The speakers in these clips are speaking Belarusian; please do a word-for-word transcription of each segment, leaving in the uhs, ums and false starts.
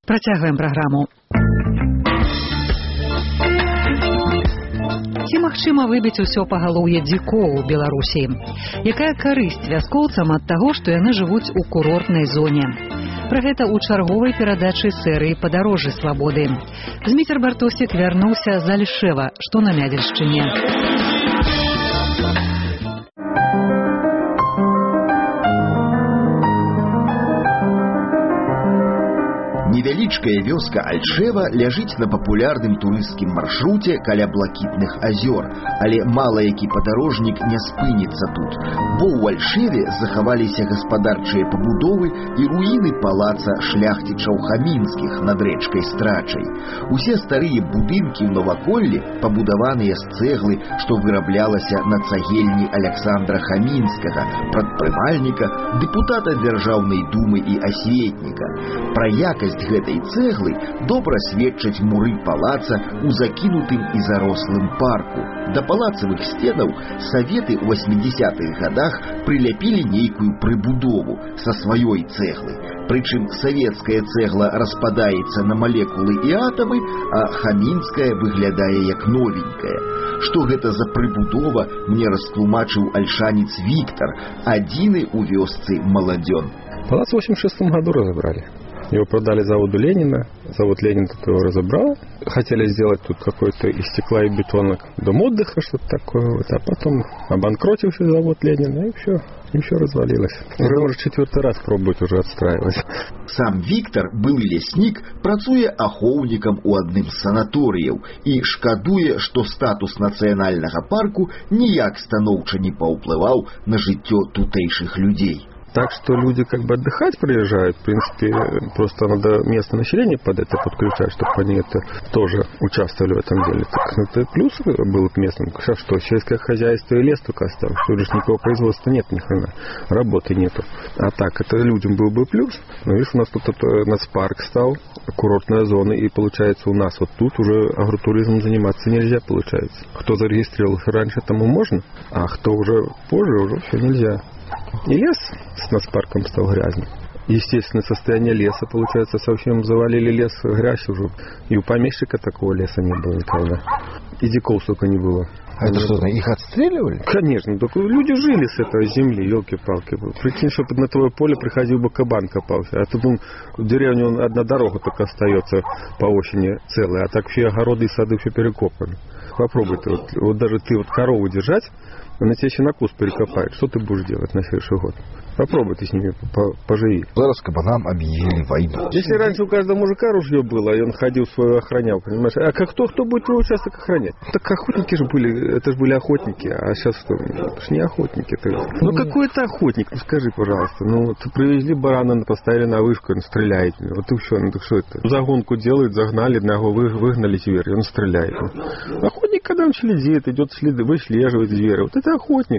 Працягваем праграму. Ці магчыма выбіць усё пагалоўе дзікоў у Беларусі? Якая карысць вяскоўцам ад таго, што яны жывуць у курортнай зоне? Пра гэта ў чарговай перадачы серыі «Падарожжы свабоды». Зміцер Бартосік вярнуўся з Альшева, што на Мядзельшчыне. Невялічкая вёска Альшева ляжыць на папулярным турысцкім маршруце каля блакітных азёр, але мала які падарожнік не спыніцца тут, бо ў Альшеве захаваліся гаспадарчыя пабудовы і руіны палаца шляхцічаў Хамінскіх над рэчкай Страчай. Усе старыя будынкі ў наваколлі пабудаваныя з цэглы, што выраблялася на цагельні Аляксандра Хамінскага, прадпрымальніка, дэпутата Дзяржаўнай думы і асветніка. Пра якасць гэтай цэглы добра сведчаць муры палаца ў закінутым і зарослым парку. Да палацавых сценаў саветы ў васьмідзесятых гадах прыляпілі нейкую прыбудову са сваёй цэглы. Прычым савецкая цэгла распадаецца на малекулы і атамы, а хамінская выглядае як новенькая. Што гэта за прыбудова, мне растлумачыў альшанец Віктор, адзіны ў вёсцы маладзён. Палац в восемьдесят шестом году разобрали. Его продали заводу Ленина. Завод Ленин тут его разобрал. Хотели сделать тут какой-то из стекла и бетона дом отдыха, что-то такое. Вот. А потом обанкротился завод Ленина, и все, и все развалилось. Уже, может, четвертый раз пробует уже отстраивать. Сам Віктор, былы ляснік, працуе ахоўнікам у адным з санаторыяў і шкадуе, што статус нацыянальнага парку ніяк станоўча не паўплываў на жыццё тутэйшых людзей. Так что люди как бы отдыхать приезжают. В принципе, просто надо местное население под это подключать, чтобы они это тоже участвовали в этом деле. Так, это плюс был к местным. Сейчас что, сельское хозяйство и лес только осталось. Тут же никакого производства нет, ни хрена. Работы нету. А так, это людям был бы плюс. Но видишь, у нас тут это, нацпарк стал, курортная зона. И получается, у нас вот тут уже агротуризмом заниматься нельзя, получается. Кто зарегистрировался раньше, тому можно. А кто уже позже, уже все нельзя. И лес с нацпарком стал грязным. Естественное состояние леса, получается, совсем завалили лес, грязь уже. И у помещика такого леса не было никогда. И диков столько не было. А это что, их отстреливали? Конечно, только люди жили с этой земли, елки-палки. Прикинь, чтобы на твое поле приходил бы кабан копался. А тут он, в деревне он, одна дорога только остается по осени целая, а так все огороды и сады все перекопаны. Попробуй ты, вот, вот даже ты вот корову держать, она тебе еще на куст перекопает. Что ты будешь делать на следующий год? Попробуй ты с ними поживи. Зараз кабанам объявили войну. Если раньше у каждого мужика ружье было, и он ходил свою охранял, понимаешь? А как кто, кто будет твой участок охранять? Так охотники же были, это же были охотники, а сейчас что? Это же не охотники. Это... Ну какой это охотник? Ну скажи, пожалуйста. Ну вот привезли барана, поставили на вышку, он стреляет. Вот и все, ну так что это? Загонку делают, загнали, одного выгнали зверя, он стреляет. Охотник, когда он следит, идет следы, выслеживает зверя. Вот это охотник.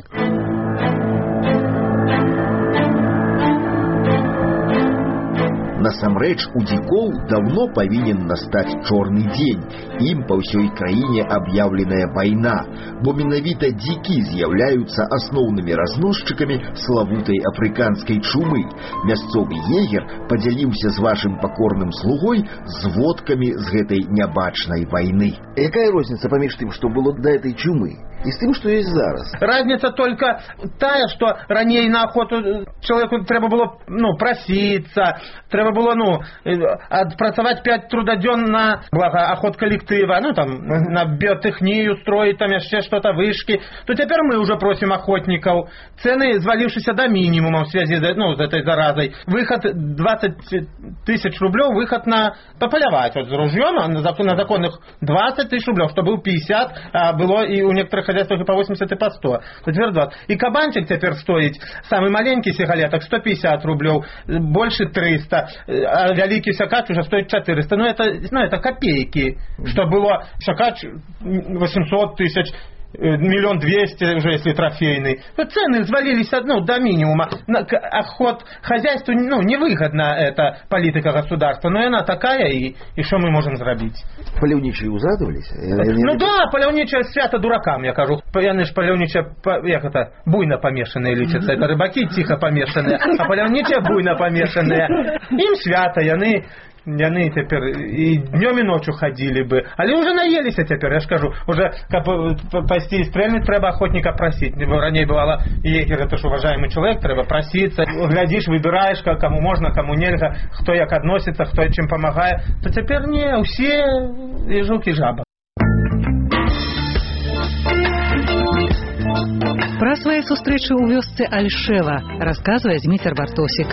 Насамрэч, у дзікоў давно павінен настаць чорны дзень. Ім па ўсёй краіне аб'яўленая вайна, бо менавіта дзікі з'яўляюцца асноўнымі разносчыкамі славутай афрыканскай чумы. Мясцовы егер падзяліўся з вашым пакорным слугой зводкамі з гэтай нябачнай вайны. Якая розніца паміж тым, што было да этой чумы, і з тым, што ёсць зараз? Разница только тая, что раней на охоту человеку треба было, ну, проситься, треба было, ну, отпрацавать пять трудодён на благо охот коллектива, ну, там, на биотехнию строить, там, еще что-то, вышки. То теперь мы уже просим охотников. Цены, звалившиеся до минимума в связи, ну, с этой заразой. Выход двадцать тысяч рублей, выход на пополявать вот, с ружьем, на законных двадцать тысяч рублей, что был пятьдесят, а было и у некоторых хозяйствах и по восемьдесят, и по сто. Теперь двадцать. И кабанчик теперь стоит, самый маленький сигалеток, сто пятьдесят рублей, больше триста, а великий сакач уже стоит четыреста. Но это, ну, это копейки, что было сакач восемьсот тысяч, миллион двести уже, если трофейный. Цены взвалились, ну, до минимума. Охот хозяйству, ну, невыгодна эта политика государства, но она такая, и, и что мы можем сделать? Паляўнічыя узадывались? Ну да, паляўнічыя свято дуракам, я кажу. Яны ж паляўнічыя, як это, буйно помешанные лічацца. Это рыбаки тихо помешанные, а паляўнічыя буйно помешанные. Им свято, яны яны цяпер і днём і ночью ходили бы, але уже наеліся цяпер, я ж кажу, уже каб пайсці і стрэльнуць, трэба охотника просить. Раней бывало, егер, это ж уважаемый человек, трэба проситься, глядишь, выбираешь, кому можно, кому нельга, кто як относится, кто чым помогает, то цяпер не, усе і жук, і жаба. Пра свае сустрэчы ў вёсцы Альшева расказвае Зміцер Бартосік.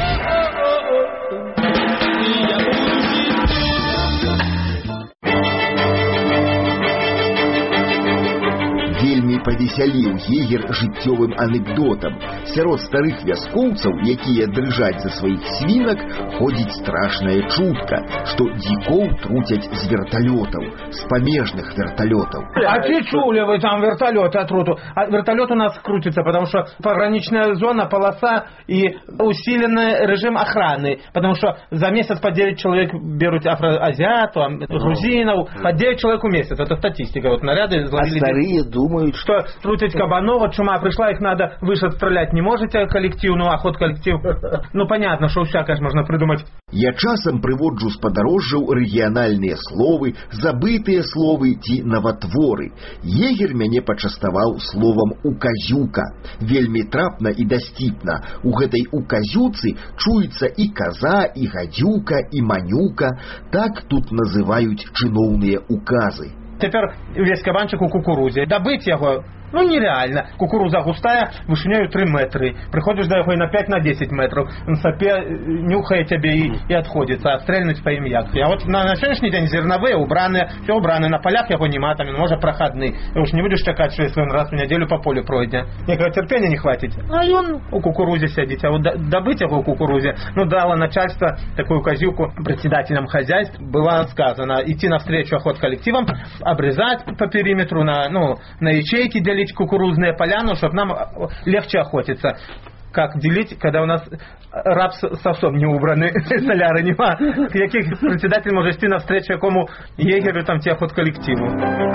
Вельмі павесяліў егер жыццёвым анекдотам. Сярод старых вяскоўцаў, якія дрыжаць за сваіх свінак, ходзіць страшная чутка, што дзікоў труцяць з верталётаў, з памежных верталётаў. А ці чулі вы там верталёты отруту? А верталёт у нас крутится, потому что пограничная зона, полоса и усиленный режим охраны, потому что за месяц по девять человек берут афроазиатов, грузинов, по девять человек в месяц. Это статистика. Вот наряды зловили. А старые думают, что трутить кабанова, чума пришла, их надо выше стрелять не можете, коллектив, ну охот коллектив. Ну понятно, что всякое можно придумать. Я часам прыводжу з падарожжаў рэгіянальныя словы, забытыя словы ці наватворы. Егер мяне пачаставаў словам «указюка». Вельмі трапна і дасціпна. У гэтай «указюцы» чуецца і каза, і гадзюка, і манюка. Так тут называюць чыноўныя указы. Теперь весь кабанчик у кукурузе. Добыть его, ну, нереально. Кукуруза густая, вышинею три метра. Приходишь до его и на пять на десять метров. На сопе нюхает тебе и, и отходится. А стрельнуть по им як. А вот на, на сегодняшний день зерновые, убранные, все убранные. На полях его нема, там, может, проходные. И уж не будешь чекать, что если он раз в неделю по полю пройдет. Никакого терпения не хватит. А он у кукурузе сидит. А вот добыть его у кукурузе, ну, дало начальство такую козюку председателям хозяйств. Было сказано идти навстречу охот коллективам, обрезать по периметру, на, ну, на ячейки делить кукурузные поля, ну, чтобы нам легче охотиться. Как делить, когда у нас рапс совсем не убраны, соляры нема. Яких председатель может идти навстречу якому егерю там тех от коллективу.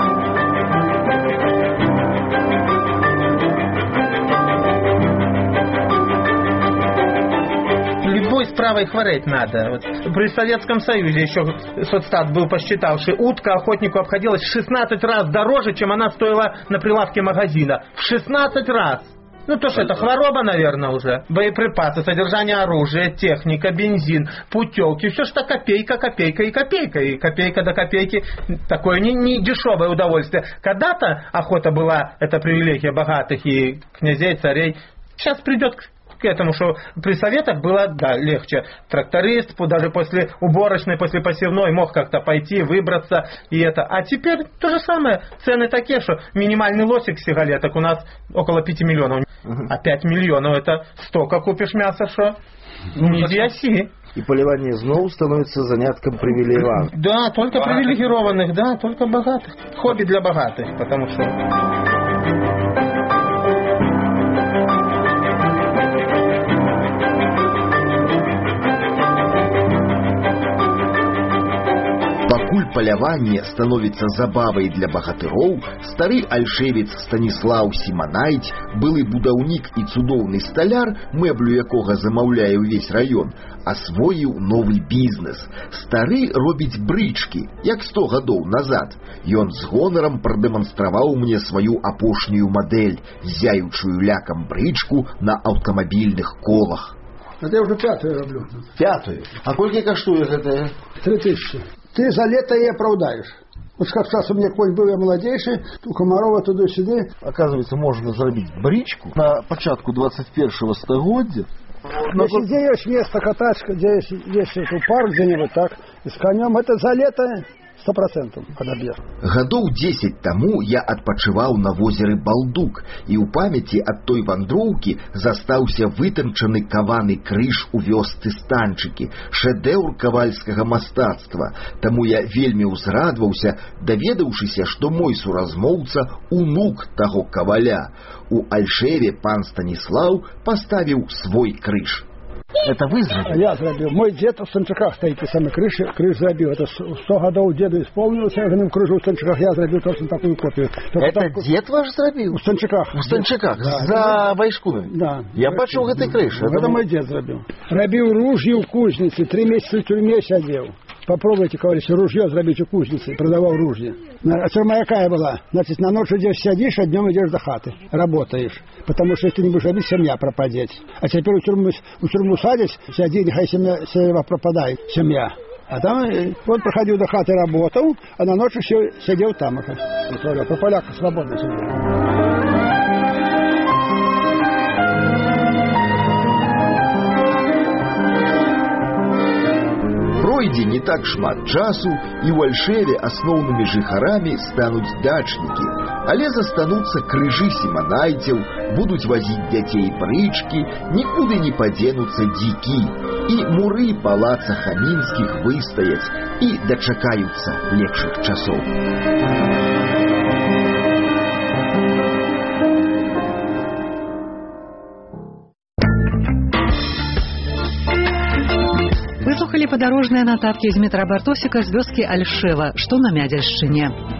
Любой справой хвореть надо. Вот при Советском Союзе еще соцстат был посчитавший, утка охотнику обходилась в шестнадцать раз дороже, чем она стоила на прилавке магазина. В шестнадцать раз. Ну то что это, хвороба, наверное, уже. Боеприпасы, содержание оружия, техника, бензин, путевки. Все что копейка, копейка и копейка. И копейка до копейки. Такое не, не дешевое удовольствие. Когда-то охота была, это привилегия богатых и князей, царей. Сейчас придет к этому, что при советах было, да, легче. Тракторист, даже после уборочной, после посевной мог как-то пойти, выбраться и это. А теперь то же самое. Цены такие, что минимальный лосик сигалеток у нас около пяти миллионов. Угу. А пять миллионов это столько купишь мяса, что не диаси. И поливание знову становится занятком привилегированных. Да, только богатых. Привилегированных, да, только богатых. Хобби для богатых, потому что... Пакуль паляванне становіцца забавай для багатыроў, стары альшевец Станіслаў Сіманайць, былы будаўнік і цудоўны сталяр, мэблю якога замаўляе ўвесь раён, асвоіў новы бізнес. Стары робіць брычкі, як сто гадоў назад. Ён з гонарам прадэманстраваў мне сваю апошнюю мадэль, зяючую лякам брычку на аўтамабільных колах. Это я уже пятую роблю. Пятую? А колькі каштуе гэтая? Три тысячи. Ты за лето и оправдаешь. Вот как раз у меня конь был, я молодейший, у Комарова туда-сюда. Оказывается, можно заработать бричку на початку двадцать первого стагоддзя. Но если где есть место катачка, где есть, есть парк где-нибудь так, и с конем, это за лето сто процентов подобьет. Гадоў дзесяць таму я адпачываў на возеры Балдук, і ў памяці ад той вандроўкі застаўся вытанчаны каваны крыж у вёсцы Станчыкі, шэдэўр кавальскага мастацтва. Таму я вельмі ўзрадваўся, даведаўшыся, што мой суразмоўца унук таго каваля. У Альшеве пан Станіслаў паставіў свой крыж. Это вы А зрабілі? я зрабіў. Мой дед в Станчаках стоит, и самый крыш, крыш зрабіў. Это сто годов деду исполнилось, я в крыжу в Станчаках, я зрабіў точно такую копию. Только Это так, дед ваш зрабіў? в Станчаках. У Станчаках, Да, за вайскунамі? Да. Я бачыў гэтай крышы. Это мой дед зрабіў. Рабіў ружье у кузницы, три месяца в тюрьме сидел. Попробуйте, товарищи, ружье зрабіць у кузницы. Продавал ружье. А тюрьма какая была? Значит, на ночь идешь сидишь, а днем идешь до хаты. Работаешь. Потому что если ты не будешь робить, семья пропадет. А теперь у тюрьму, у тюрьму садишь, сиди, нехай семья, семья пропадает. Семья. А там он проходил до хаты, работал, а на ночь еще сидел там. Уже. Про поляка свободно сидел. Пройдзе не так шмат часу, і ў Альшеве асноўнымі жыхарамі стануць дачнікі, але застануцца крыжы сіманайцаў, будуць вазіць дзяцей брычкі, нікуды не падзенуцца дзікі, і муры палаца Хамінскіх выстаяць і дачакаюцца лепшых часоў. Выслухали падарожныя нататкі з метра Бартосіка з вёскі Альшева, што на Мядзельшчыне.